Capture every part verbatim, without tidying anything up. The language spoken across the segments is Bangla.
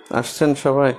আসছেন সবাই?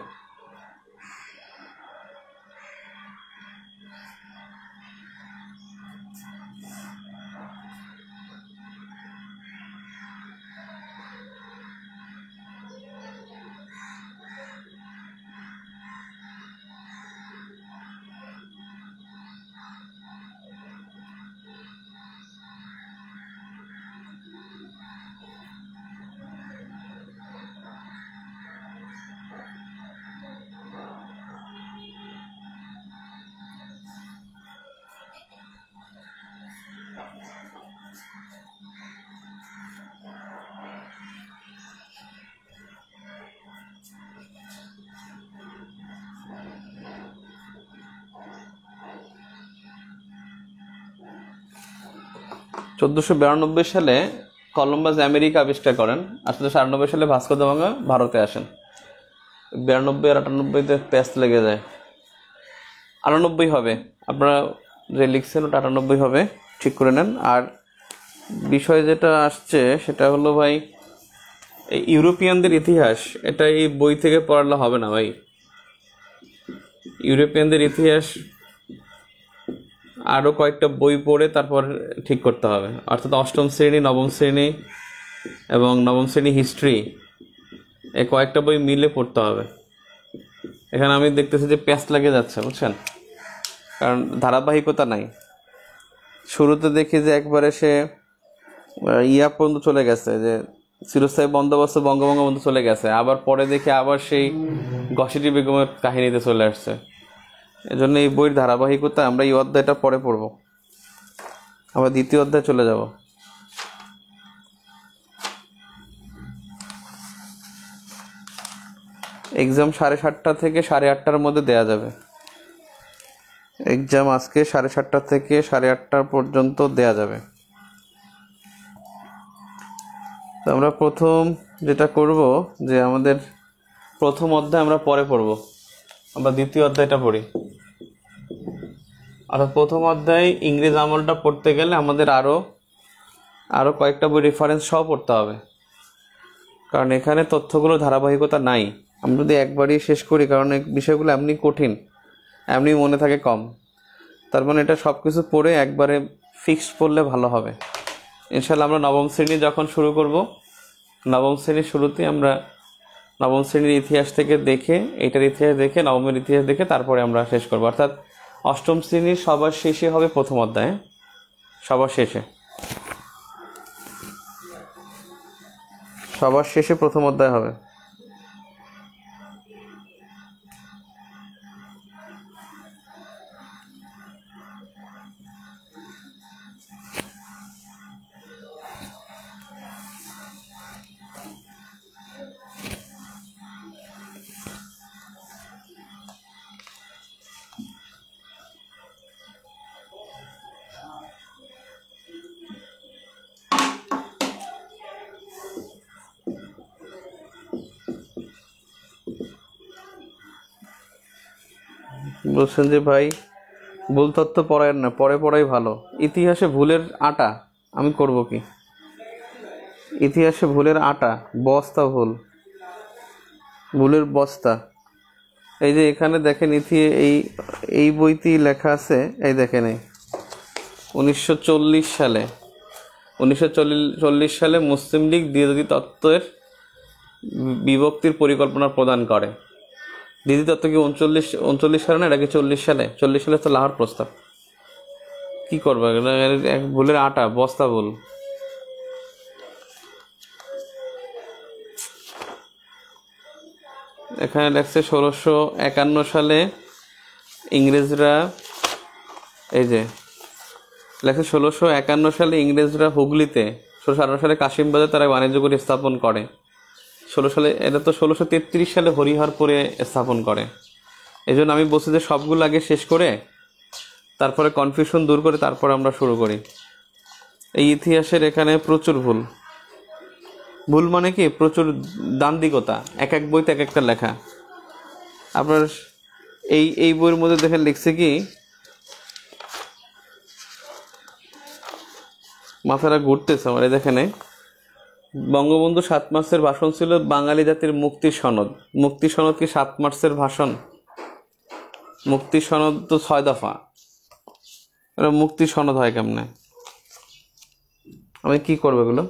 চোদ্দশো বিরানব্বই সালে কলম্বাস আমেরিকা আবিষ্কার করেন। আঠারোশো আটানব্বই সালে ভাস্কো দা গামা ভারতে আসেন। বিরানব্বই আর আটানব্বইতে প্যাচ লেগে যায়। আটানব্বই হবে, আপনারা যে লিখছেন ওটা আটানব্বই হবে, ঠিক করে নেন। আর বিষয় যেটা আসছে সেটা হলো ভাই, এই ইউরোপিয়ানদের ইতিহাস, এটা এই বই থেকে পড়ালে হবে না ভাই। ইউরোপিয়ানদের ইতিহাস আরও কয়েকটা বই পড়ে তারপর ঠিক করতে হবে, অর্থাৎ অষ্টম শ্রেণী, নবম শ্রেণী এবং নবম শ্রেণী হিস্ট্রি, এই কয়েকটা বই মিলে পড়তে হবে। এখানে আমি দেখতেছি যে প্যাচ লাগে যাচ্ছে, বুঝছেন, কারণ ধারাবাহিকতা নাই। শুরুতে দেখি যে একবারে সে ইয়া পর্যন্ত চলে গেছে, যে চিরস্থায়ী বন্দোবস্ত বঙ্গবঙ্গবন্ধু চলে গেছে, আবার পরে দেখি আবার সেই ঘসেটি বেগমের কাহিনীতে চলে আসছে। এজন্য এই বইয়ের ধারাবাহিকতা, আমরা এই অধ্যায়টা পরে পড়ব, আমরা দ্বিতীয় অধ্যায় চলে যাব। এক্সাম সাড়ে সাতটা থেকে সাড়ে আটটার মধ্যে দেয়া যাবে। এক্সাম আজকে সাড়ে সাতটা থেকে সাড়ে আটটা পর্যন্ত দেয়া যাবে। তো আমরা প্রথম যেটা করব, যে আমাদের প্রথম অধ্যায় আমরা পরে পড়ব, আমরা দ্বিতীয় অধ্যায়টা পড়ি। অর্থাৎ প্রথম অধ্যায় ইংরেজ আমলটা পড়তে গেলে আমাদের আরও আরও কয়েকটা বই রেফারেন্স সহ পড়তে হবে, কারণ এখানে তথ্যগুলো ধারাবাহিকতা নাই। আমরা যদি একবারই শেষ করি, কারণ এই বিষয়গুলো এমনি কঠিন, এমনি মনে থাকে কম, তার মানে এটা সব কিছু পড়ে একবারে ফিক্সড পড়লে ভালো হবে। ইনশাল্লাহ আমরা নবম শ্রেণী যখন শুরু করব, নবম শ্রেণীর শুরুতে আমরা নবম শ্রেণীর ইতিহাস থেকে দেখে, এটার ইতিহাস দেখে, নবমের ইতিহাস দেখে তারপরে আমরা শেষ করব। অর্থাৎ অষ্টম শ্রেণীর সবার শেষে হবে প্রথম অধ্যায়, সবার শেষে সবার শেষে প্রথম অধ্যায় হবে। বলছেন যে ভাই ভুল তথ্য পড়ায় না, পরে পড়াই ভালো। ইতিহাসে ভুলের আটা আমি করব কি? ইতিহাসে ভুলের আটা, বস্তা ভুল, ভুলের বস্তা। এই যে এখানে দেখেন, ইতি এই এই বইতেই লেখা আছে, এই দেখেন, এই উনিশশো চল্লিশ সালে উনিশশো চল্লিশ সালে মুসলিম লীগ দ্বিজাতি তত্ত্বের বিভক্তির পরিকল্পনা প্রদান করে। দ্বিতীয় তত্ত্ব কি উনচল্লিশ উনচল্লিশ সালে না, এটা কি চল্লিশ সালে? চল্লিশ সালে তো লাহোর প্রস্তাব। কি করবো, এক ভুলের আটা, বস্তা ভুল। এখানে লেখছে ষোলোশো একান্ন সালে ইংরেজরা, এই যে লেখছে ষোলোশো একান্ন সালে ইংরেজরা হুগলিতে, ষোলোশো আঠারো সালে কাশিমবাজার তারা বাণিজ্য করে স্থাপন করে। ষোলো সালে এটা তো ষোলোশো তেত্রিশ সালে হরিহরপুরে স্থাপন করে। এই জন্য আমি বলছি যে সবগুলো আগে শেষ করে তারপরে কনফিউশন দূর করে তারপর আমরা শুরু করি। এই ইতিহাসের এখানে প্রচুর ভুল। ভুল মানে কি, প্রচুর দান্দিকতা, এক এক বইতে এক একটা লেখা। আপনার এই এই বইয়ের মধ্যে দেখেন লিখছে কি, মাথাটা ঘুরতেছে আমার, এই দেখেন বঙ্গবন্ধু সাত মার্চের ভাষণ ছিল বাঙালি জাতির মুক্তির সনদ। মুক্তির সনদ কি সাত মার্চের ভাষণ? মুক্তির সনদ তো ছয় দফা। মুক্তির সনদ হয় কেমনে? আমি কি করবো এগুলো?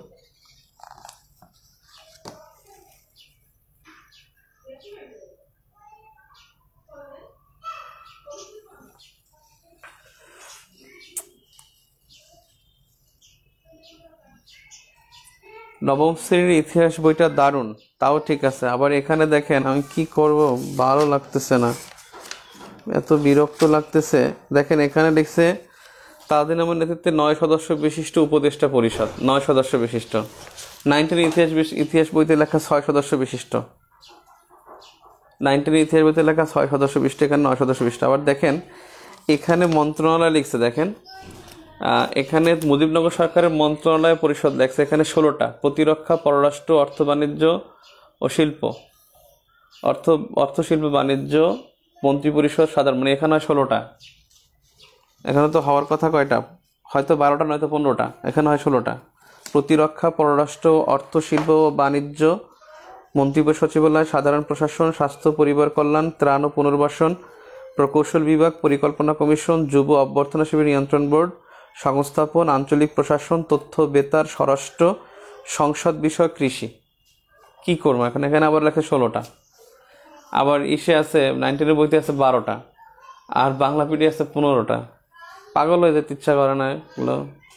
নবম শ্রেণীর ইতিহাস বইটা দারুণ, তাও ঠিক আছে। আবার এখানে দেখেন, আমি কি করব, ভালো লাগতেছে না, এত বিরক্ত লাগতেছে। দেখেন এখানে লিখছে তাদের নামের নেতৃত্বে নয় সদস্য বিশিষ্ট উপদেষ্টা পরিষদ, নয় সদস্য বিশিষ্ট। নাইনটিন ইতিহাস ইতিহাস বইতে লেখা ছয় সদস্য বিশিষ্ট। নাইনটিন ইতিহাস বইতে লেখা ছয় সদস্য বিশিষ্ট, এখানে নয় সদস্য বিশিষ্ট। আবার দেখেন এখানে মন্ত্রণালয় লিখছে, দেখেন এখানে মুজিবনগর সরকারের মন্ত্রণালয় পরিষদ লেখছে এখানে ষোলোটা। প্রতিরক্ষা, পররাষ্ট্র, অর্থ বাণিজ্য ও শিল্প, অর্থ অর্থ শিল্প বাণিজ্য মন্ত্রী পরিষদ সাধারণ, মানে এখানে হয় ষোলোটা। এখানে তো হওয়ার কথা কয়টা? হয়তো বারোটা, নয়তো পনেরোটা। এখানে হয় ষোলোটা। প্রতিরক্ষা, পররাষ্ট্র, অর্থ শিল্প ও বাণিজ্য মন্ত্রী সচিবালয়, সাধারণ প্রশাসন, স্বাস্থ্য পরিবার কল্যাণ, ত্রাণ ও পুনর্বাসন, প্রকৌশল বিভাগ, পরিকল্পনা কমিশন, যুব অভ্যর্থনা শিবির নিয়ন্ত্রণ বোর্ড, সংস্থাপন, আঞ্চলিক প্রশাসন, তথ্য বেতার, স্বরাষ্ট্র, সংসদ বিষয়, কৃষি। কি করবো এখন? এখানে আবার লেখে ষোলোটা। আবার ইসে আছে নাইনটিনের বইতে আছে বারোটা, আর বাংলা পিডি আছে পনেরোটা। পাগল হয়ে যেতে ইচ্ছা করে না এগুলো।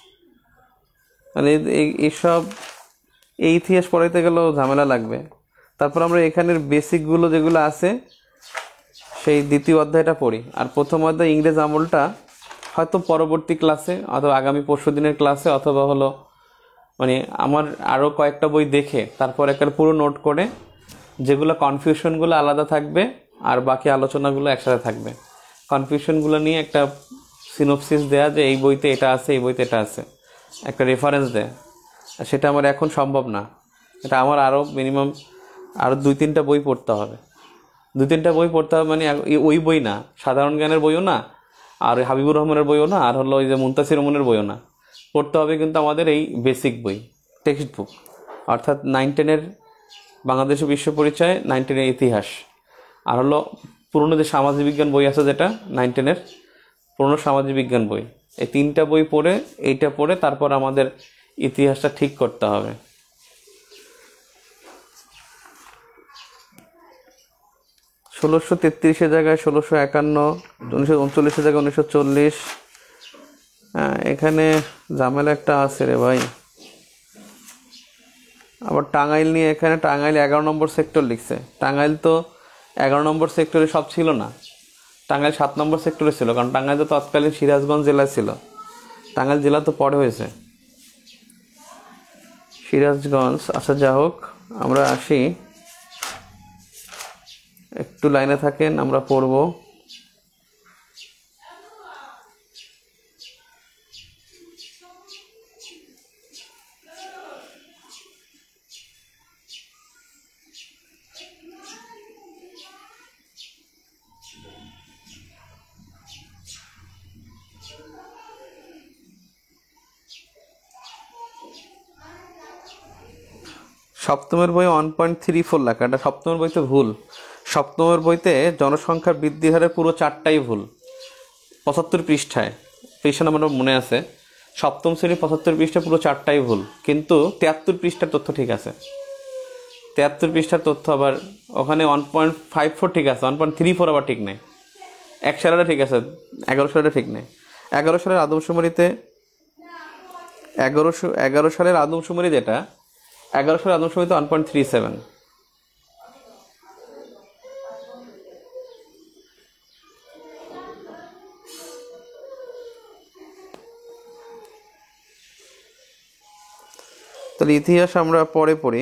মানে এইসব এই ইতিহাস পড়াইতে গেলেও ঝামেলা লাগবে। তারপর আমরা এখানের বেসিকগুলো যেগুলো আছে সেই দ্বিতীয় অধ্যায়টা পড়ি। আর প্রথম অধ্যায় ইংরেজ আমলটা হয়তো পরবর্তী ক্লাসে অথবা আগামী পরশু দিনের ক্লাসে, অথবা হলো মানে আমার আরও কয়েকটা বই দেখে তারপর একটা পুরো নোট করে, যেগুলো কনফিউশনগুলো আলাদা থাকবে আর বাকি আলোচনাগুলো একসাথে থাকবে। কনফিউশনগুলো নিয়ে একটা সিনোপসিস দেয়া যে এই বইতে এটা আছে, এই বইতে এটা আছে, একটা রেফারেন্স দেয়। সেটা আমার এখন সম্ভব না। এটা আমার আরও মিনিমাম আরও দুই তিনটা বই পড়তে হবে। দুই তিনটা বই পড়তে হবে মানে ওই বই না, সাধারণ জ্ঞানের বইও না, আর হাবিবুর রহমানের বইও না, আর হলো ওই যে মুনতাসির রহমানের বইও না। পড়তে হবে কিন্তু আমাদের এই বেসিক বই, টেক্সট বুক, অর্থাৎ নাইন টেনের বাংলাদেশের বিশ্ব পরিচয়, নাইন টেনের ইতিহাস, আর হলো পুরনো যে সামাজিক বিজ্ঞান বই আছে, যেটা নাইন টেনের পুরনো সামাজিক বিজ্ঞান বই। এই তিনটা বই পড়ে, এইটা পড়ে তারপর আমাদের ইতিহাসটা ঠিক করতে হবে। ষোলোশো তেত্রিশের জায়গায় ষোলোশো একান্ন, উনিশশো উনচল্লিশের জায়গায় উনিশশো চল্লিশ। হ্যাঁ, এখানে ঝামেলা একটা আছে রে ভাই। আবার টাঙ্গাইল নিয়ে, এখানে টাঙ্গাইল এগারো নম্বর সেক্টর লিখছে। টাঙ্গাইল তো এগারো নম্বর সেক্টরে সব ছিল না, টাঙ্গাইল সাত নম্বর সেক্টরে ছিল, কারণ টাঙ্গাইল তো তৎকালীন সিরাজগঞ্জ জেলা ছিল। টাঙ্গাইল জেলা তো পরে হয়েছে সিরাজগঞ্জ। আচ্ছা, যা হোক, আমরা আসি, একটু লাইনে থাকেন, আমরা পড়ব। সপ্তমের বই ওয়ান পয়েন্ট থ্রি ফোর লেখা, এটা সপ্তমের বইতে ভুল। সপ্তমের বইতে জনসংখ্যার বৃদ্ধি হারের পুরো চারটাই ভুল। পঁচাত্তর পৃষ্ঠায়, পৃষ্ঠা নাম্বার মনে আছে, সপ্তম শ্রেণী পঁচাত্তর পৃষ্ঠা পুরো চারটাই ভুল, কিন্তু তেয়াত্তর পৃষ্ঠার তথ্য ঠিক আছে। তেয়াত্তর পৃষ্ঠার তথ্য আবার ওখানে ওয়ান পয়েন্ট ফাইভ ফোর ঠিক আছে, ওয়ান পয়েন্ট থ্রি ফোর আবার ঠিক নেই। এক সালেটা ঠিক আছে, এগারো সালেটা ঠিক নেই। এগারো সালের আদমশুমারিতে, এগারোশো এগারো সালের আদমশুমারি যেটা, এগারো সালের আদমশুমারিতে ওয়ান পয়েন্ট থ্রি সেভেন। তাহলে ইতিহাস আমরা পরে পড়ি,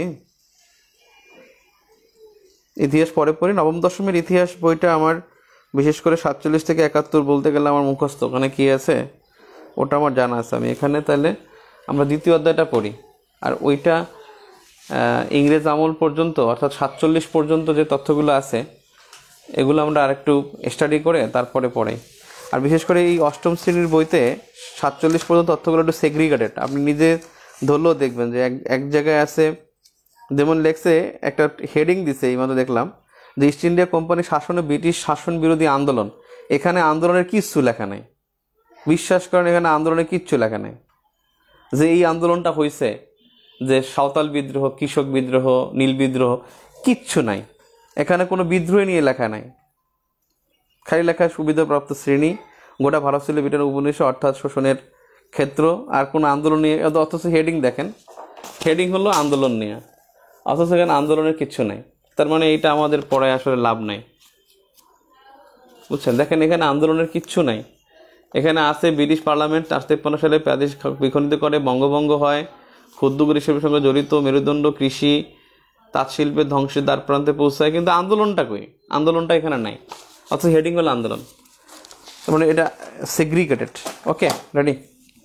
ইতিহাস পরে পড়ি। নবম দশমের ইতিহাস বইটা আমার বিশেষ করে সাতচল্লিশ থেকে একাত্তর বলতে গেলে আমার মুখস্থ, ওখানে কী আছে ওটা আমার জানা আছে। আমি এখানে তাহলে আমরা দ্বিতীয় অধ্যায়টা পড়ি, আর ওইটা ইংরেজ আমল পর্যন্ত, অর্থাৎ সাতচল্লিশ পর্যন্ত যে তথ্যগুলো আছে এগুলো আমরা আরেকটু স্টাডি করে তারপরে পড়াই। আর বিশেষ করে এই অষ্টম শ্রেণীর বইতে সাতচল্লিশ পর্যন্ত তথ্যগুলো একটু সেগ্রিগেটেড, আপনি নিজে ধরলেও দেখবেন যে এক এক জায়গায় আছে, যেমন লেখছে একটা হেডিং দিছে এই মতো দেখলাম যে ইস্ট ইন্ডিয়া কোম্পানি শাসনে ব্রিটিশ শাসন বিরোধী আন্দোলন। এখানে আন্দোলনের কিচ্ছু লেখা নেই, বিশ্বাস করেন এখানে আন্দোলনের কিচ্ছু লেখা নেই যে এই আন্দোলনটা হয়েছে, যে সাঁওতাল বিদ্রোহ, কৃষক বিদ্রোহ, নীল বিদ্রোহ, কিচ্ছু নাই এখানে, কোনো বিদ্রোহ নিয়ে লেখা নাই। খালি লেখা সুবিধাপ্রাপ্ত শ্রেণী, গোটা ভারত ছিল ব্রিটেন উপনিবেশে অর্থাৎ শোষণের ক্ষেত্র, আর কোনো আন্দোলন নিয়ে। অথচ হেডিং দেখেন, হেডিং হলো আন্দোলন নিয়ে, অথচ এখানে আন্দোলনের কিচ্ছু নাই। তার মানে এইটা আমাদের পড়ায় আসলে লাভ নাই, বুঝছেন? দেখেন এখানে আন্দোলনের কিচ্ছু নাই। এখানে আছে ব্রিটিশ পার্লামেন্ট চারশো তেপ্পান্ন সালে প্রাদেশ বিখণ্ডিত করে, বঙ্গভঙ্গ হয়, ক্ষুদ্র হিসেবের সঙ্গে জড়িত, মেরুদণ্ড কৃষি তাঁত শিল্পের ধ্বংসের দ্বার প্রান্তে পৌঁছায়, কিন্তু আন্দোলনটা কই? আন্দোলনটা এখানে নাই, অথচ হেডিং হলো আন্দোলন। মানে এটা সেগ্রিগেটেড। ওকে, রেডি?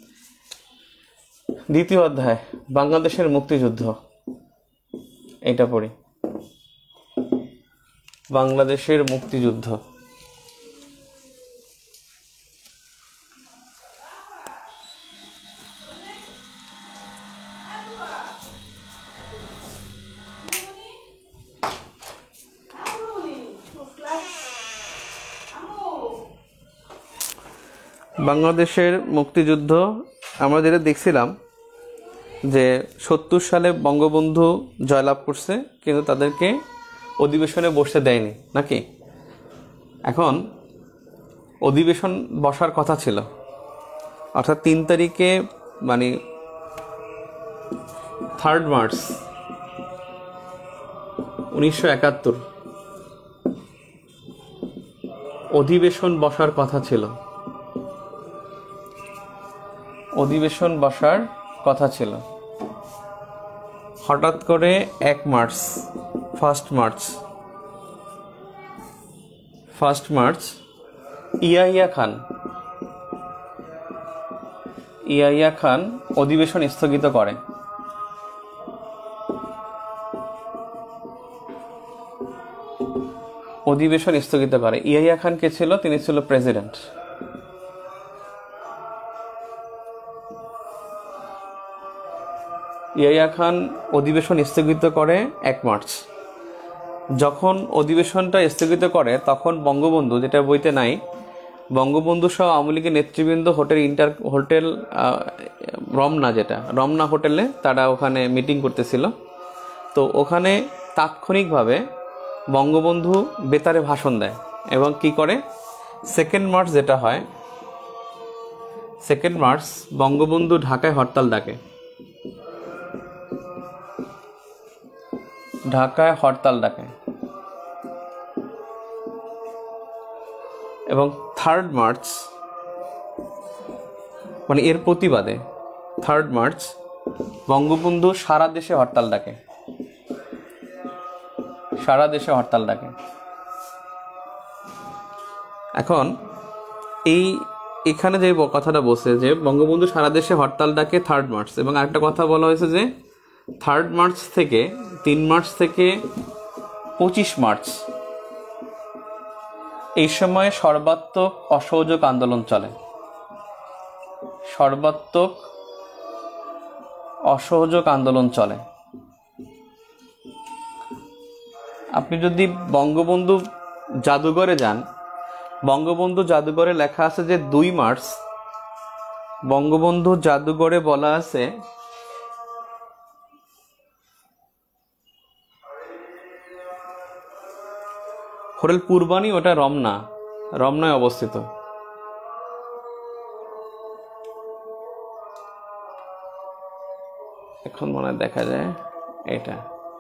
দ্বিতীয় অধ্যায়, বাংলাদেশের মুক্তিযুদ্ধ। এটা পড়ি, বাংলাদেশের মুক্তিযুদ্ধ। বাংলাদেশের মুক্তিযুদ্ধ আমরা যেটা দেখছিলাম যে সত্তর সালে বঙ্গবন্ধু জয়লাভ করছে, কিন্তু তাদেরকে অধিবেশনে বসতে দেয়নি নাকি? এখন অধিবেশন বসার কথা ছিল, অর্থাৎ তিন তারিখে মানে থার্ড মার্চ উনিশশো একাত্তর অধিবেশন বসার কথা ছিল, অধিবেশন বসার কথা ছিল। হঠাৎ করে এক March first March first March Yahya Khan Yahya Khan অধিবেশন স্থগিত করে। অধিবেশন স্থগিত করে ইয়াহিয়া খান কে ছিল? তিনি ছিল প্রেসিডেন্ট। ইয়াহিয়া খান অধিবেশন স্থগিত করে এক মার্চ। যখন অধিবেশনটা স্থগিত করে তখন বঙ্গবন্ধু, যেটা বইতে নাই, বঙ্গবন্ধু সহ আওয়ামী লীগের নেতৃবৃন্দ হোটেল ইন্টার হোটেল রমনা, যেটা রমনা হোটেলে তারা ওখানে মিটিং করতেছিল। তো ওখানে তাৎক্ষণিকভাবে বঙ্গবন্ধু বেতারে ভাষণ দেয় এবং কি করে, সেকেন্ড মার্চ যেটা হয়, সেকেন্ড মার্চ বঙ্গবন্ধু ঢাকায় হরতাল ডাকে, ঢাকায় হরতাল ডাকে এবং থার্ড মার্চ মানে এর প্রতিবাদে থার্ড মার্চ বঙ্গবন্ধু সারা দেশে হরতাল ডাকে, সারা দেশে হরতাল ডাকে। এখন এই এখানে যে কথাটা বলছে যে বঙ্গবন্ধু সারা দেশে হরতাল ডাকে থার্ড মার্চ, এবং আরেকটা কথা বলা হয়েছে যে থার্ড মার্চ থেকে তিন মার্চ থেকে পঁচিশ মার্চ এই সময় সর্বাত্মক অসহযোগ আন্দোলন চলে, সর্বাত্মক অসহযোগ আন্দোলন চলে। আপনি যদি বঙ্গবন্ধু জাদুঘরে যান, বঙ্গবন্ধু জাদুঘরে লেখা আছে যে দুই মার্চ বঙ্গবন্ধু জাদুঘরে বলা আছে হোটেল পূর্বাণী, ওটা রমনা, রমনায় অবস্থিত। এখন মনে হয় দেখা যায় এটা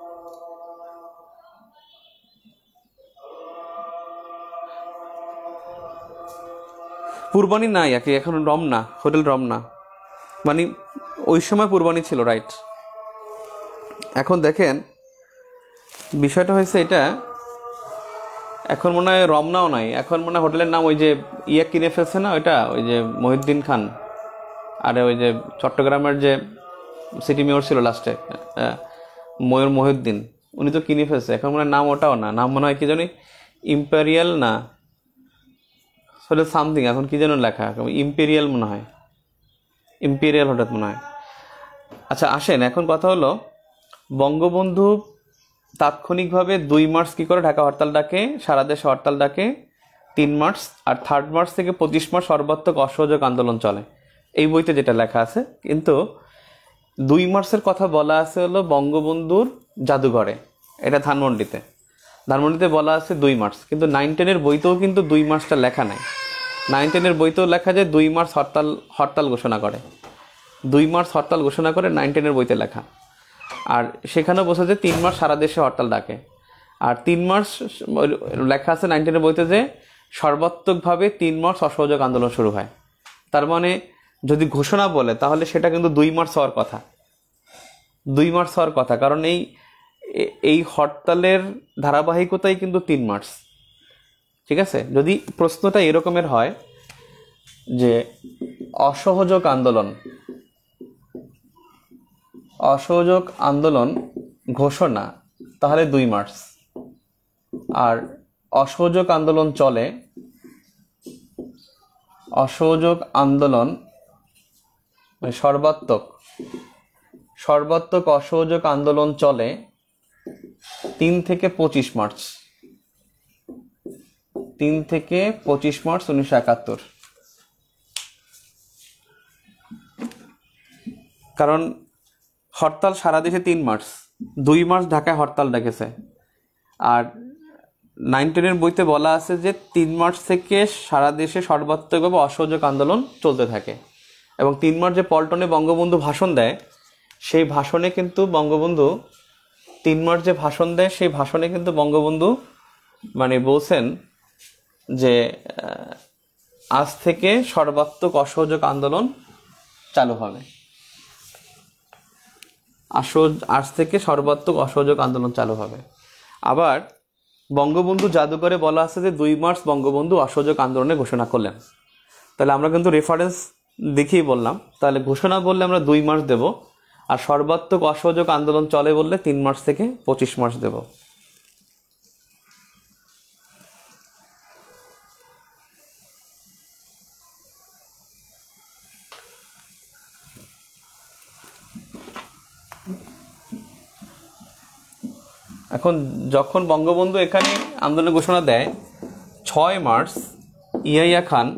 পূর্বাণী নাই, একে এখন রমনা, হোটেল রমনা, মানে ওই সময় পূর্বাণী ছিল, রাইট। এখন দেখেন বিষয়টা হয়েছে এটা, এখন মনে হয় রমনাও নাই, এখন মনে হয় হোটেলের নাম ওই যে ইয়ে কিনে ফেলছে না, ওইটা ওই যে মহিউদ্দিন খান, আরে ওই যে চট্টগ্রামের যে সিটি মেয়র ছিল লাস্টে, ময়ূর মহিউদ্দিন, উনি তো কিনে ফেলছে। এখন মনে হয় নাম ওটাও না, নাম মনে হয় কি জানি ইম্পেরিয়াল না হোটেল সামথিং, এখন কি যেন লেখা, ইম্পেরিয়াল মনে হয়, ইম্পেরিয়াল হোটেল মনে হয়। আচ্ছা আসেন, এখন কথা হলো বঙ্গবন্ধু তাৎক্ষণিকভাবে দুই মার্চ কী করে ঢাকা হরতাল ডাকে, সারা দেশে হরতাল ডাকে তিন মার্চ, আর থার্ড মার্চ থেকে পঁচিশ মার্চ সর্বাত্মক অসহযোগ আন্দোলন চলে, এই বইতে যেটা লেখা আছে। কিন্তু দুই মার্চের কথা বলা আছে হলো বঙ্গবন্ধুর জাদুঘরে, এটা ধানমন্ডিতে, ধানমন্ডিতে বলা আছে দুই মার্চ, কিন্তু নাইন টেনের বইতেও কিন্তু দুই মার্চটা লেখা নাই। নাইন টেনের বইতেও লেখা যায় দুই মার্চ হরতাল হরতাল ঘোষণা করে, দুই মার্চ হরতাল ঘোষণা করে নাইন টেনের বইতে লেখা। আর সেখানেও বসে যে তিন মার্চ সারা দেশে হরতাল ডাকে, আর তিন মার্চ লেখা আছে নাইন টেনের বইতে যে সর্বাত্মকভাবে তিন মার্চ অসহযোগ আন্দোলন শুরু হয়। তার মানে যদি ঘোষণা বলে তাহলে সেটা কিন্তু দুই মার্চ হওয়ার কথা, দুই মার্চ হওয়ার কথা, কারণ এই এই হরতালের ধারাবাহিকতাই কিন্তু তিন মার্চ। ঠিক আছে, যদি প্রশ্নটা এরকমের হয় যে অসহযোগ আন্দোলন অসহযোগ আন্দোলন ঘোষণা, তাহলে দুই মার্চ, আর অসহযোগ আন্দোলন চলে, অসহযোগ আন্দোলন মানে সর্বাত্মক সর্বাত্মক অসহযোগ আন্দোলন চলে তিন থেকে পঁচিশ মার্চ, তিন থেকে পঁচিশ মার্চ উনিশশো একাত্তর। কারণ হরতাল সারা দেশে তিন মার্চ, দুই মার্চ ঢাকায় হরতাল ডেকেছে, আর নাইন টেনের বইতে বলা আছে যে তিন মার্চ থেকে সারা দেশে সর্বাত্মকভাবে অসহযোগ আন্দোলন চলতে থাকে। এবং তিন মার্চ যে পল্টনে বঙ্গবন্ধু ভাষণ দেয়, সেই ভাষণে কিন্তু বঙ্গবন্ধু তিন মার্চ যে ভাষণ দেয় সেই ভাষণে কিন্তু বঙ্গবন্ধু মানে বলছেন যে আজ থেকে সর্বাত্মক অসহযোগ আন্দোলন চালু হবে, আজ থেকে সর্বাত্মক অসহযোগ আন্দোলন চালু হবে। আবার বঙ্গবন্ধু জাদুঘরে বলা আছে যে দুই মার্চ বঙ্গবন্ধু অসহযোগ আন্দোলনের ঘোষণা করলেন। তাহলে আমরা কিন্তু রেফারেন্স দেখেই বললাম, তাহলে ঘোষণা বললে আমরা দুই মার্চ দেব, আর সর্বাত্মক অসহযোগ আন্দোলন চলে বললে তিন মার্চ থেকে পঁচিশ মার্চ দেব। এখন যখন বঙ্গবন্ধু এখানে আন্দোলনের ঘোষণা দেয় ছয় মার্চ, ইয়াহিয়া খান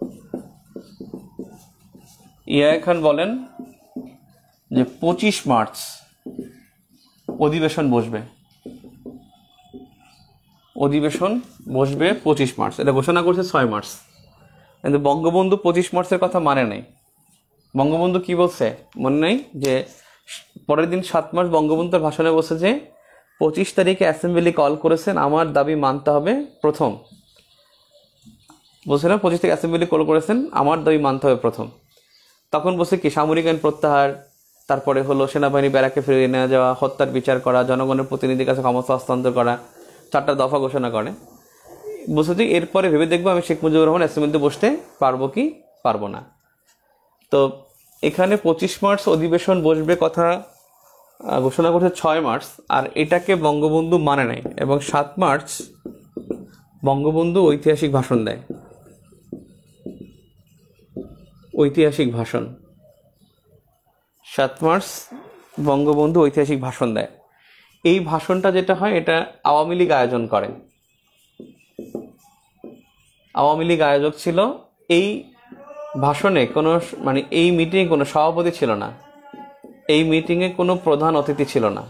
ইয়াহিয়া খান বলেন যে পঁচিশ মার্চ অধিবেশন বসবে, অধিবেশন বসবে পঁচিশ মার্চ, এটা ঘোষণা করছে ছয় মার্চ। কিন্তু বঙ্গবন্ধু পঁচিশ মার্চের কথা মানে নেই। বঙ্গবন্ধু কি বলছে মনে নেই যে পরের দিন সাত মার্চ বঙ্গবন্ধুর ভাষণে বলছে যে পঁচিশ তারিখে অ্যাসেম্বলি কল করেছেন, আমার দাবি মানতে হবে প্রথম, বলছে না পঁচিশ তারিখে অ্যাসেম্বলি কল করেছেন, আমার দাবি মানতে হবে প্রথম। তখন বলছে কি সামরিক আইন প্রত্যাহার, তারপরে হলো সেনাবাহিনী ব্যারাকে ফিরিয়ে নেওয়া যাওয়া, হত্যার বিচার করা, জনগণের প্রতিনিধির কাছে ক্ষমতা হস্তান্তর করা, চারটা দফা ঘোষণা করে। বলছে যে এরপরে ভেবে দেখবো আমি শেখ মুজিবুর রহমান অ্যাসেম্বলিতে বসতে পারবো কি পারবো না। তো এখানে পঁচিশ মার্চ অধিবেশন বসবে কথা ঘোষণা করছে ছয় মার্চ, আর এটাকে বঙ্গবন্ধু মানে নাই, এবং সাত মার্চ বঙ্গবন্ধু ঐতিহাসিক ভাষণ দেয়, ঐতিহাসিক ভাষণ সাত মার্চ বঙ্গবন্ধু ঐতিহাসিক ভাষণ দেয়। এই ভাষণটা যেটা হয় এটা আওয়ামী লীগ আয়োজন করে, আওয়ামী লীগ আয়োজক ছিল। এই ভাষণে কোনো মানে এই মিটিংয়ে কোনো সভাপতি ছিল না, এই মিটিংয়ে কোনো প্রধান অতিথি ছিল না,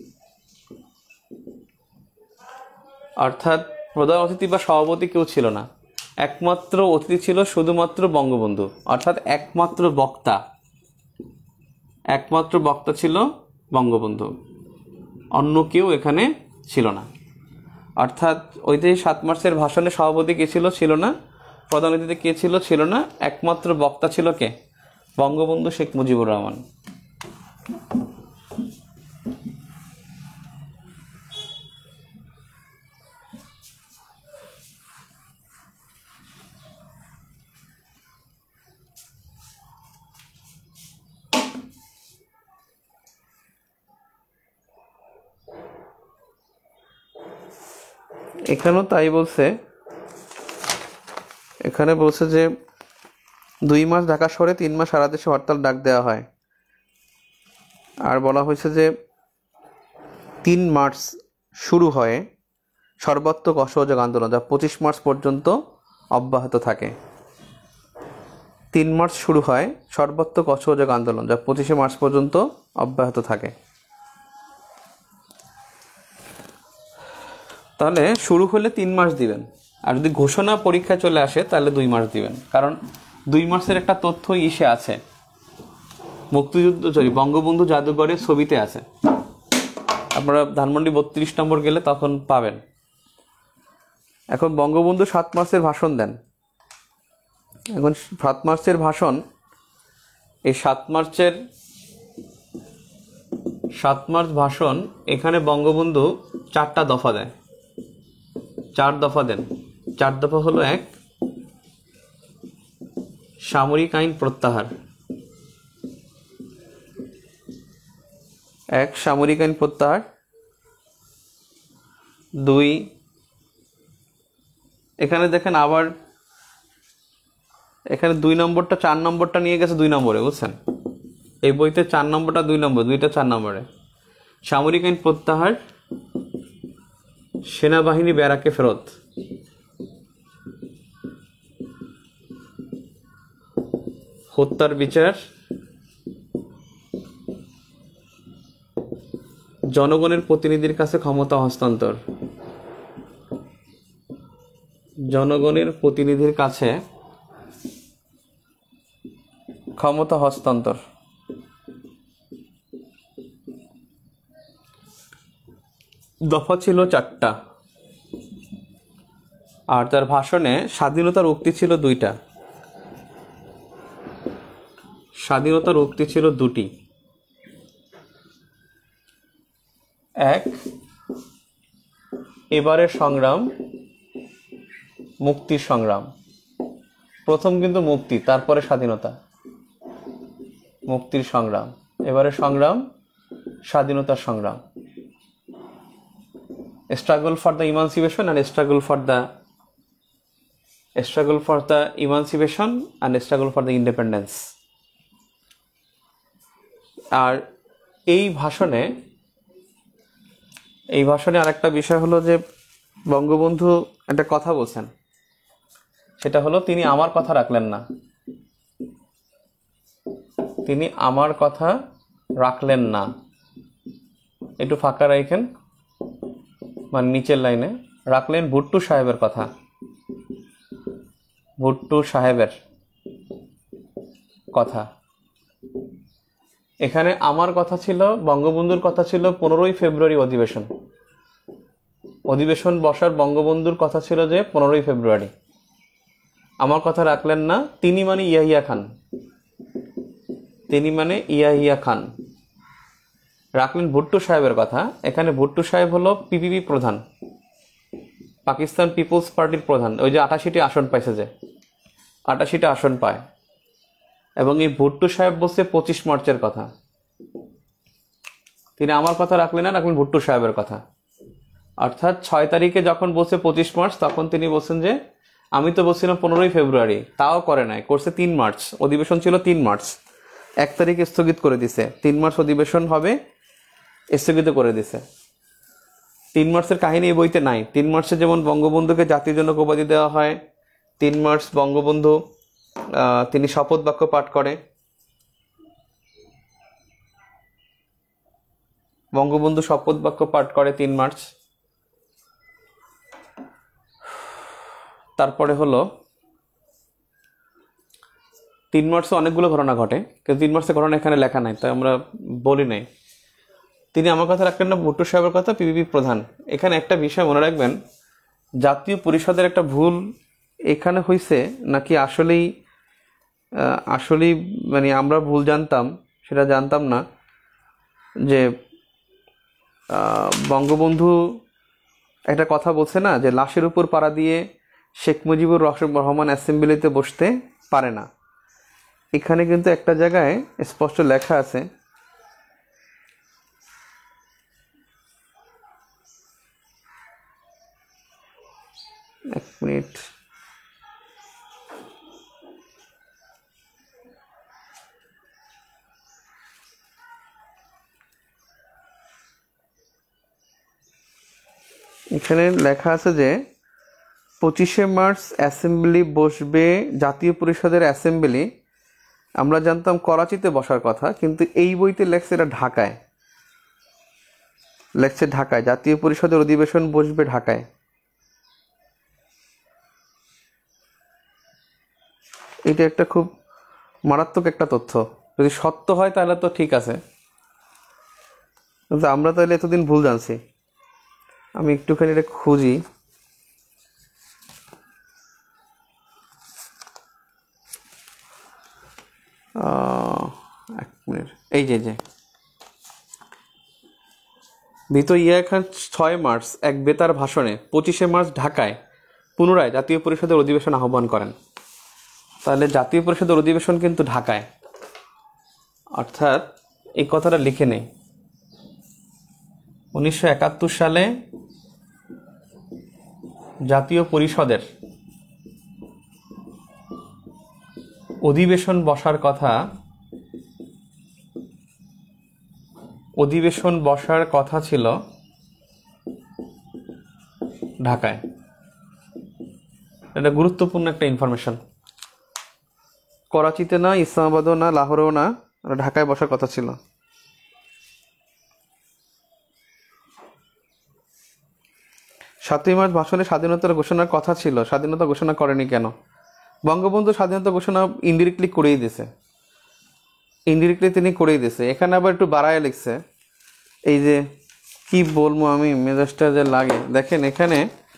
অর্থাৎ প্রধান অতিথি বা সভাপতি কেউ ছিল না, একমাত্র অতিথি ছিল শুধুমাত্র বঙ্গবন্ধু, অর্থাৎ একমাত্র বক্তা একমাত্র বক্তা ছিল বঙ্গবন্ধু, অন্য কেউ এখানে ছিল না। অর্থাৎ ঐতিহাসিক সাত মার্চের ভাষণে সভাপতি কে ছিল ছিল না, প্রধান অতিথি কে ছিল ছিল না, একমাত্র বক্তা ছিল কে? বঙ্গবন্ধু শেখ মুজিবুর রহমান। এখানেও তাই বলছে, এখানে বলছে যে দুই মাস ঢাকা শহরে, তিন মাস সারা দেশে হরতাল ডাক দেওয়া হয়। আর বলা হয়েছে যে তিন মার্চ শুরু হয় সর্বাত্মক অসহযোগ আন্দোলন, যা পঁচিশ মার্চ পর্যন্ত অব্যাহত থাকে। তিন মার্চ শুরু হয় সর্বাত্মক অসহযোগ আন্দোলন, যা পঁচিশে মার্চ পর্যন্ত অব্যাহত থাকে। তাহলে শুরু হলে তিন মাস দিবেন, আর যদি ঘোষণা পরীক্ষা চলে আসে তাহলে দুই মাস দিবেন, কারণ দুই মাসের একটা তথ্য ইসে আছে, মুক্তিযুদ্ধ সরি বঙ্গবন্ধু জাদুঘরের ছবিতে আছে। আপনারা ধানমন্ডি বত্রিশ নম্বর গেলে তখন পাবেন। এখন বঙ্গবন্ধু সাত মার্চের ভাষণ দেন। এখন সাত মার্চের ভাষণ, এই সাত মার্চের সাত মার্চ ভাষণ এখানে বঙ্গবন্ধু চারটা দফা দেয়, চার দফা দেন। চার দফা হলো: এক, সামরিক আইন প্রত্যাহার, এক সামরিক আইন প্রত্যাহার। দুই, এখানে দেখেন আবার এখানে দুই নম্বরটা চার নম্বরটা নিয়ে গেছে দুই নম্বরে, বুঝছেন? এই বইতে চার নম্বরটা দুই নম্বর, দুইটা চার নম্বরে। সামরিক আইন প্রত্যাহার, সেনাবাহিনী ব্যারাকে ফেরত, হত্যার বিচার, জনগণের প্রতিনিধির কাছে ক্ষমতা হস্তান্তর, জনগণের প্রতিনিধির কাছে ক্ষমতা হস্তান্তর। দফা ছিল চারটা, আর তার ভাষণে স্বাধীনতার উক্তি ছিল দুইটা, স্বাধীনতার উক্তি ছিল দুটি। এক, এবারের সংগ্রাম মুক্তির সংগ্রাম। প্রথম কিন্তু মুক্তি, তারপরে স্বাধীনতা। মুক্তির সংগ্রাম, এবারের সংগ্রাম স্বাধীনতার সংগ্রাম। Struggle for the emancipation and struggle for the struggle for the emancipation and struggle for the independence. আর এই ভাষণে এই ভাষণে আরেকটা বিষয় হলো যে বঙ্গবন্ধু একটা কথা বলছেন, সেটা হলো তিনি আমার কথা রাখলেন না। তিনি আমার কথা রাখলেন না। একটু ফাঁকা রাখেন, মানে নিচের লাইনে রাখলেন ভুট্টো সাহেবের কথা, ভুট্টো সাহেবের কথা। এখানে আমার কথা ছিল, বঙ্গবন্ধুর কথা ছিল পনেরোই ফেব্রুয়ারি অধিবেশন। অধিবেশন বসার বঙ্গবন্ধুর কথা ছিল যে পনেরোই ফেব্রুয়ারি। আমার কথা রাখলেন না। তিনি মানে ইয়াহিয়া খান, তিনি মানে ইয়াহিয়া খান রাখলেন ভুট্টো সাহেবের কথা। এখানে ভুট্টো সাহেব হলো পিপিপি প্রধান, পাকিস্তান পিপলস পার্টির প্রধান। ওই যে আটাশিটি আসন পাইছে, যে আটাশিটা আসন পায়। এবং এই ভুট্টো সাহেব বলছে পঁচিশ মার্চের কথা। তিনি আমার কথা রাখলেন না, রাখলেন ভুট্টো সাহেবের কথা। অর্থাৎ ছয় তারিখে যখন বলছে পঁচিশ মার্চ, তখন তিনি বলছেন যে আমি তো বলছিলাম পনেরোই ফেব্রুয়ারি, তাও করে নাই, করছে তিন মার্চ। অধিবেশন ছিল তিন মার্চ, এক তারিখ স্থগিত করে দিছে। তিন মার্চ অধিবেশন হবে, স্থগিত করে দিছে। তিন মার্চের কাহিনী এই বইতে নাই। তিন মার্চে যেমন বঙ্গবন্ধুকে জাতির জনক উপাধি দেওয়া হয়, তিন মার্চ বঙ্গবন্ধু তিনি শপথ বাক্য পাঠ করে, বঙ্গবন্ধু শপথ বাক্য পাঠ করে তিন মার্চ। তারপরে হলো তিন মার্চে অনেকগুলো ঘটনা ঘটে, কিন্তু তিন মার্চের ঘটনা এখানে লেখা নাই, তাই আমরা বলি নাই। তিনি আমার কথা রাখলেন না, ভুট্টো সাহেবের কথা, পিপিপি প্রধান। এখানে একটা বিষয় মনে রাখবেন, জাতীয় পরিষদের একটা ভুল এখানে হয়েছে নাকি আসলেই আসলেই মানে আমরা ভুল জানতাম, সেটা জানতাম না যে বঙ্গবন্ধু একটা কথা বলছে না, যে লাশের উপর পাড়া দিয়ে শেখ মুজিবুর রহমান অ্যাসেম্বলিতে বসতে পারে না। এখানে কিন্তু একটা জায়গায় স্পষ্ট লেখা আছে, এক মিনিট, এখানে লেখা আছে যে পঁচিশে মার্চ অ্যাসেম্বলি বসবে, জাতীয় পরিষদের অ্যাসেম্বলি। আমরা জানতাম করাচিতে বসার কথা, কিন্তু এই বইতে লেখছে এটা ঢাকায়, লেখছে ঢাকায় জাতীয় পরিষদের অধিবেশন বসবে ঢাকায়। এটা একটা খুব মারাত্মক একটা তথ্য। যদি সত্য হয় তাহলে তো ঠিক আছে, কিন্তু আমরা তাহলে এতদিন ভুল জানছি। আমি একটুখানি এটা খুঁজি। এক মিনিট, এই যে যে ভিতর ইয়া খান ছয় মার্চ এক বেতার ভাষণে পঁচিশে মার্চ ঢাকায় পুনরায় জাতীয় পরিষদের অধিবেশন আহ্বান করেন। তাহলে জাতীয় পরিষদের অধিবেশন কিন্তু ঢাকায়, অর্থাৎ এই কথাটা লিখে নেই। উনিশশো একাত্তর সালে জাতীয় পরিষদের অধিবেশন বসার কথা অধিবেশন বসার কথা ছিল ঢাকায়। এটা গুরুত্বপূর্ণ একটা ইনফরমেশন। করাচিতে না, ইসলামাবাদও না, লাহোরেও না, ঢাকায় বসার কথা ছিল। সাতই মার্চ ভাষণে স্বাধীনতার ঘোষণার কথা ছিল, স্বাধীনতা ঘোষণা করেনি কেন? বঙ্গবন্ধু স্বাধীনতা ঘোষণা ইনডিরেক্টলি করেই দিছে, ইনডিরেক্টলি তিনি করেই দিছে। এখানে আবার একটু বাড়ায় লিখছে, এই যে কি বলবো আমি, মেজাজটা যে লাগে। দেখেন এখানে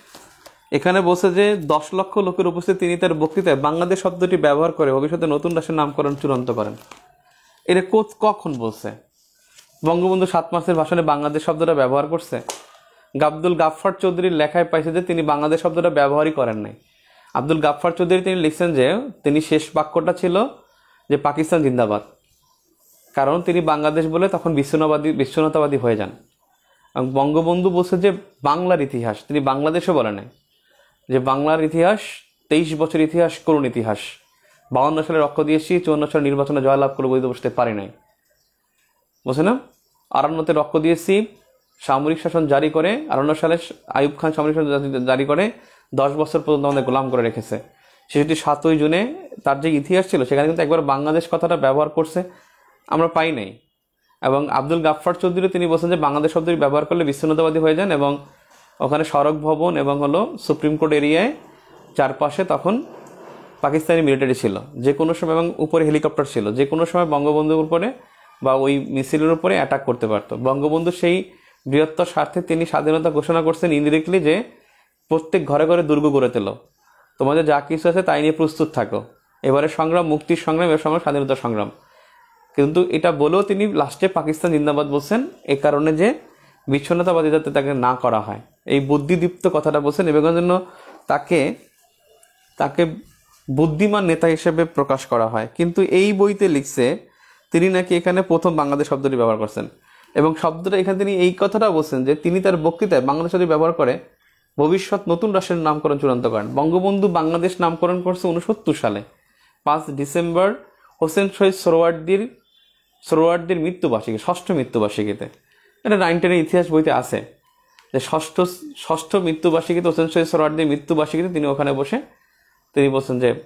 এখানে বলছে যে দশ লক্ষ লোকের উপস্থিত তিনি তার বক্তৃতায় বাংলাদেশ শব্দটি ব্যবহার করে ভবিষ্যতে নতুন রাষ্ট্রের নামকরণ চূড়ান্ত করেন। এটা কখন বলছে? বঙ্গবন্ধু সাত মার্চের ভাষণে বাংলাদেশ শব্দটা ব্যবহার করছে? আব্দুল গাফফার চৌধুরীর লেখায় পাইছে যে তিনি বাংলাদেশ শব্দটা ব্যবহারই করেন নাই। আব্দুল গাফফার চৌধুরী তিনি লিখছেন যে তিনি শেষ বাক্যটা ছিল যে পাকিস্তান জিন্দাবাদ, কারণ তিনি বাংলাদেশ বলে তখন বিচ্ছিন্নবাদী বিচ্ছিন্নতাবাদী হয়ে যান। এবং বঙ্গবন্ধু বলছে যে বাংলার ইতিহাস, তিনি বাংলাদেশও বলে নাই, যে বাংলার ইতিহাস তেইশ বছর ইতিহাস, করুণ ইতিহাস। বাউন্ন সালে রক্ত দিয়েছি, চুয়ান্ন সালে নির্বাচনে জয়লাভ করে বৈধ বসতে পারি নাই, বুঝে না? আটান্নতে রক্ত দিয়েছি, সামরিক শাসন জারি করে, আটান্ন সালে আইয়ুব খান সামরিক শাসন জারি করে দশ বছর পর্যন্ত আমাদের গোলাম করে রেখেছে। সেটি সাতই জুনে তার যে ইতিহাস ছিল সেখানে কিন্তু একবার বাংলাদেশ কথাটা ব্যবহার করছে, আমরা পাই নাই। এবং আব্দুল গাফফার চৌধুরী তিনি বলছেন যে বাংলাদেশ শব্দটি ব্যবহার করলে বিচ্ছিন্নতাবাদী হয়ে যান, এবং ওখানে সড়ক ভবন এবং হলো সুপ্রিম কোর্ট এরিয়ায় চারপাশে তখন পাকিস্তানি মিলিটারি ছিল যে কোনো সময়, এবং উপরে হেলিকপ্টার ছিল, যে কোনো সময় বঙ্গবন্ধুর উপরে বা ওই মিছিলের উপরে অ্যাটাক করতে পারত। বঙ্গবন্ধু সেই বৃহত্তর স্বার্থে তিনি স্বাধীনতা ঘোষণা করছেন ইনডিরেক্টলি, যে প্রত্যেক ঘরে ঘরে দুর্গ গড়ে তোলো, তোমাদের যা কিছু আছে তাই নিয়ে প্রস্তুত থাকো, এবারে সংগ্রাম মুক্তির সংগ্রাম, এর সংগ্রাম স্বাধীনতা সংগ্রাম। কিন্তু এটা বলেও তিনি লাস্টে পাকিস্তান জিন্দাবাদ বলছেন, এই কারণে যে বিচ্ছিন্নতাবাদী যাতে তাকে না করা হয়, এই বুদ্ধিদীপ্ত কথাটা বলছেন, এবং জন্য তাকে তাকে বুদ্ধিমান নেতা হিসেবে প্রকাশ করা হয়। কিন্তু এই বইতে লিখছে তিনি নাকি এখানে প্রথম বাংলাদেশ শব্দটি ব্যবহার করছেন, এবং শব্দটা এখানে তিনি এই কথাটা বলছেন যে তিনি তার বক্তৃতায় বাংলাদেশ শব্দটি ব্যবহার করে ভবিষ্যৎ নতুন রাষ্ট্রের নামকরণ চূড়ান্ত করেন। বঙ্গবন্ধু বাংলাদেশ নামকরণ করছে উনসত্তর সালে পাঁচ ডিসেম্বর হোসেন শহীদ সোহরাওয়ার্দীর সোহরাওয়ার্দীর মৃত্যুবার্ষিকী, ষষ্ঠ মৃত্যুবার্ষিকীতে। এটা নাইন টেনের ইতিহাস বইতে আছে যে ষষ্ঠ ষষ্ঠ মৃত্যুবার্ষিকীতে হোসেন শহীদ সোহরাওয়ার্দীর মৃত্যুবার্ষিকীতে তিনি ওখানে বসে তিনি বলছেন যে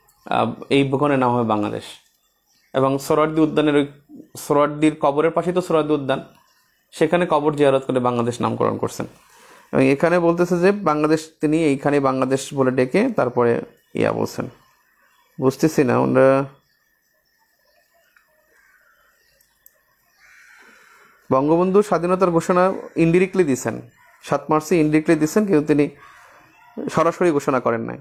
এই ভূখণ্ডের নাম হবে বাংলাদেশ। এবং সোহরাওয়ার্দী উদ্যানের ওই সোহরাওয়ার্দীর কবরের পাশেই তো সোহরাওয়ার্দী উদ্যান, সেখানে কবর জিয়ারত করে বাংলাদেশ নামকরণ করছেন। এবং এখানে বলতেছে যে বাংলাদেশ তিনি এইখানে বাংলাদেশ বলে ডেকে তারপরে ইয়া বলছেন। বুঝতেছি না আমরা বঙ্গবন্ধু স্বাধীনতার ঘোষণা ইনডিরেক্টলি দিচ্ছেন, সাত মার্চে ইনডিরেক্টলি দিচ্ছেন, কিন্তু তিনি সরাসরি ঘোষণা করেন নাই।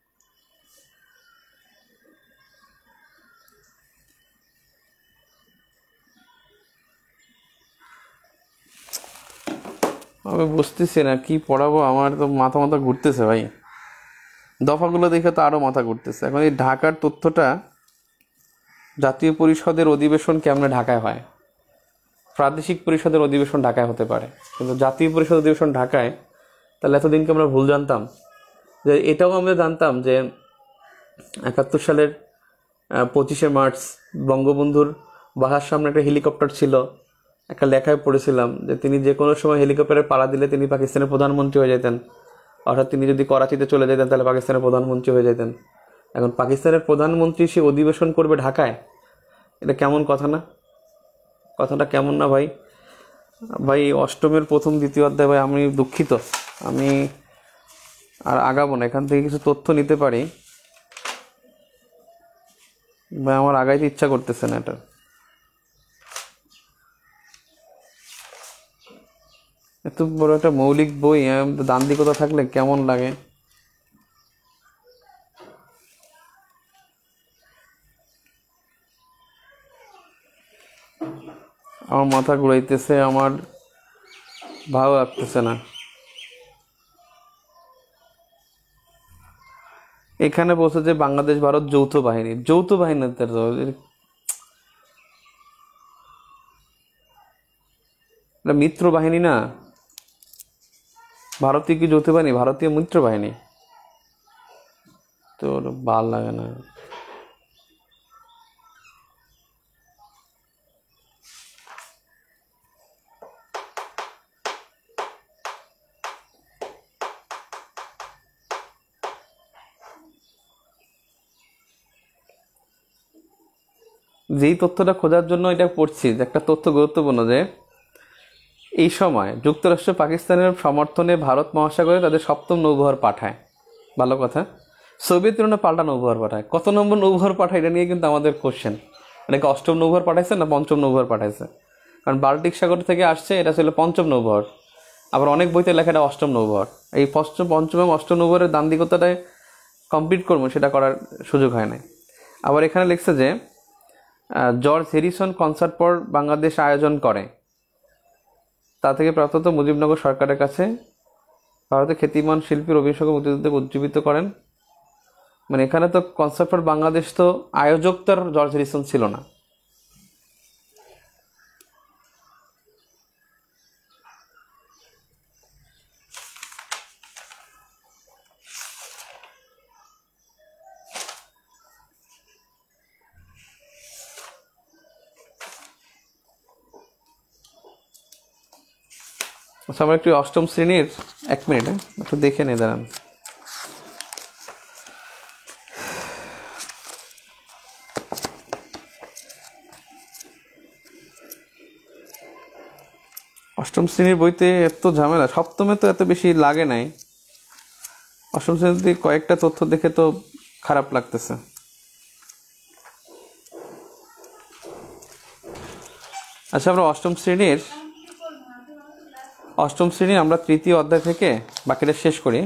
আমি বুঝতেছি না কি পড়াবো, আমার তো মাথা মাথা ঘুরতেছে ভাই, দফাগুলো দেখে তো আরো মাথা ঘুরতেছে। এখন এই ঢাকার তথ্যটা, জাতীয় পরিষদের অধিবেশন কেমনে ঢাকায় হয়? প্রাদেশিক পরিষদের অধিবেশন ঢাকায় হতে পারে, কিন্তু জাতীয় পরিষদ অধিবেশন ঢাকায়, তাহলে এতদিনকে আমরা ভুল জানতাম। যে এটাও আমরা জানতাম যে একাত্তর সালের পঁচিশে মার্চ বঙ্গবন্ধুর বাসার সামনে একটা হেলিকপ্টার ছিল, একটা লেখায় পড়েছিলাম যে তিনি যে কোনো সময় হেলিকপ্টারে পাড়া দিলে তিনি পাকিস্তানের প্রধানমন্ত্রী হয়ে যেতেন, অর্থাৎ তিনি যদি করাচিতে চলে যেতেন তাহলে পাকিস্তানের প্রধানমন্ত্রী হয়ে যেতেন। এখন পাকিস্তানের প্রধানমন্ত্রী সে অধিবেশন করবে ঢাকায়, এটা কেমন কথা না? কথাটা কেমন না ভাই? ভাই অষ্টমের প্রথম দ্বিতীয় অধ্যায় ভাই, আমি দুঃখিত, আমি আর আগাবো না। এখান থেকে কিছু তথ্য নিতে পারি ভাই, আমার আগাইতে ইচ্ছা করতেছে না। এটা এত বড় একটা মৌলিক বই, দান্দিকতা থাকলে কেমন লাগে। আমার মাথা ঘুরাইতেছে, আমার ভালো লাগতেছে না। এখানে বলছে যে বাংলাদেশ ভারত যৌথ বাহিনী, যৌথ বাহিনী মিত্র বাহিনী না? ভারতীয় কি যৌথ বাহিনী? ভারতীয় মিত্র বাহিনী। তোর ভাল লাগে না? যেই তথ্যটা খোঁজার জন্য এটা পড়ছি, একটা তথ্য গুরুত্বপূর্ণ, যে এই সময় যুক্তরাষ্ট্র পাকিস্তানের সমর্থনে ভারত মহাসাগরে তাদের সপ্তম নৌবহর পাঠায়। ভালো কথা। সোভিয়েত ইউনিয়নে পাল্টা নৌবহর পাঠায়। কত নম্বর নৌবহর পাঠায় এটা নিয়ে কিন্তু আমাদের কোশ্চেন। এটাকে অষ্টম নৌবহর পাঠাইছে না পঞ্চম নৌবহর পাঠাইছে? কারণ বাল্টিক সাগর থেকে আসছে, এটা ছিল পঞ্চম নৌবহর। আবার অনেক বইতে লেখা এটা অষ্টম নৌবহর। এই পঞ্চম পঞ্চম এবং অষ্টম নৌবহরের দান্দিকতাটায় কমপ্লিট করবো, সেটা করার সুযোগ হয় না। আবার এখানে লিখছে যে জর্জ হ্যারিসন কনসার্ট পর বাংলাদেশ আয়োজন করে, তা থেকে প্রাপ্ত মুজিবনগর সরকারের কাছে ভারতের খ্যাতিমান শিল্পী রবীন্দ্র সঙ্গে মুক্তিযুদ্ধকে উজ্জীবিত করেন। মানে এখানে তো কনসার্ট ফর বাংলাদেশ তো আয়োজক তার জর্জ হ্যারিসন ছিল না। আচ্ছা, আমরা একটু অষ্টম শ্রেণীর, এক মিনিট একটু দেখে নিয়ে দাঁড়ান। অষ্টম শ্রেণীর বইতে এত ঝামেলা, সপ্তমে তো এত বেশি লাগে নাই, অষ্টম শ্রেণীতে কয়েকটা তথ্য দেখে তো খারাপ লাগতেছে। আচ্ছা, আমরা অষ্টম শ্রেণীর অষ্টম শ্রেণী আমরা তৃতীয় অধ্যায় থেকে বাকিটা শেষ করি।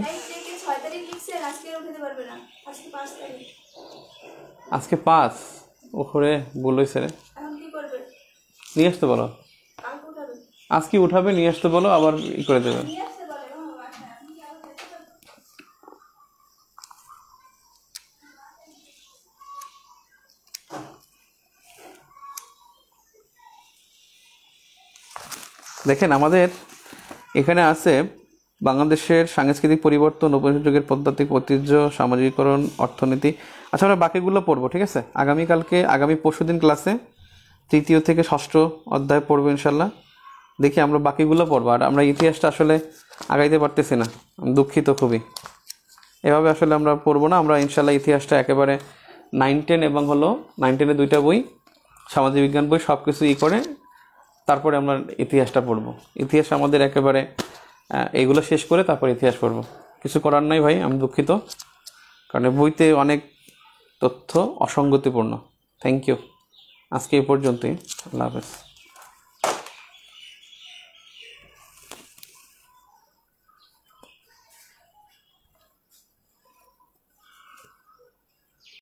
আজকে পাঁচ ওখানে বলছে রে, নিয়ে আসতে বলো। আজকে উঠাবে, নিয়ে আসতে বলো, আবার ই করে দেবে। দেখেন আমাদের এখানে আছে বাংলাদেশের সাংস্কৃতিক পরিবর্তন, উপনিষদ যুগের পদ্ধতি, ঐতিহ্য, সামাজিকরণ, অর্থনীতি। আচ্ছা, আমরা বাকিগুলো পড়বো, ঠিক আছে? আগামীকালকে, আগামী পরশুদিন ক্লাসে তৃতীয় থেকে ষষ্ঠ অধ্যায় পড়বো ইনশাল্লাহ। দেখি আমরা বাকিগুলো পড়বো। আর আমরা ইতিহাসটা আসলে আগাইতে পারতেছি না, আমি দুঃখিত খুবই। এভাবে আসলে আমরা পড়বো না। আমরা ইনশাল্লাহ ইতিহাসটা একেবারে নাইন টেন এবং হলো নাইন টেনের দুইটা বই, সামাজিক বিজ্ঞান বই, সব কিছু ই করে তারপরে আমরা ইতিহাসটা পড়বো। ইতিহাস আমাদের একেবারে এইগুলো শেষ করে তারপর ইতিহাস পড়বো। কিছু করার নাই ভাই, আমি দুঃখিত, কারণ বইতে অনেক তথ্য অসঙ্গতিপূর্ণ। Thank you. আজকে এই পর্যন্তই। আল্লাহ হাফেজ।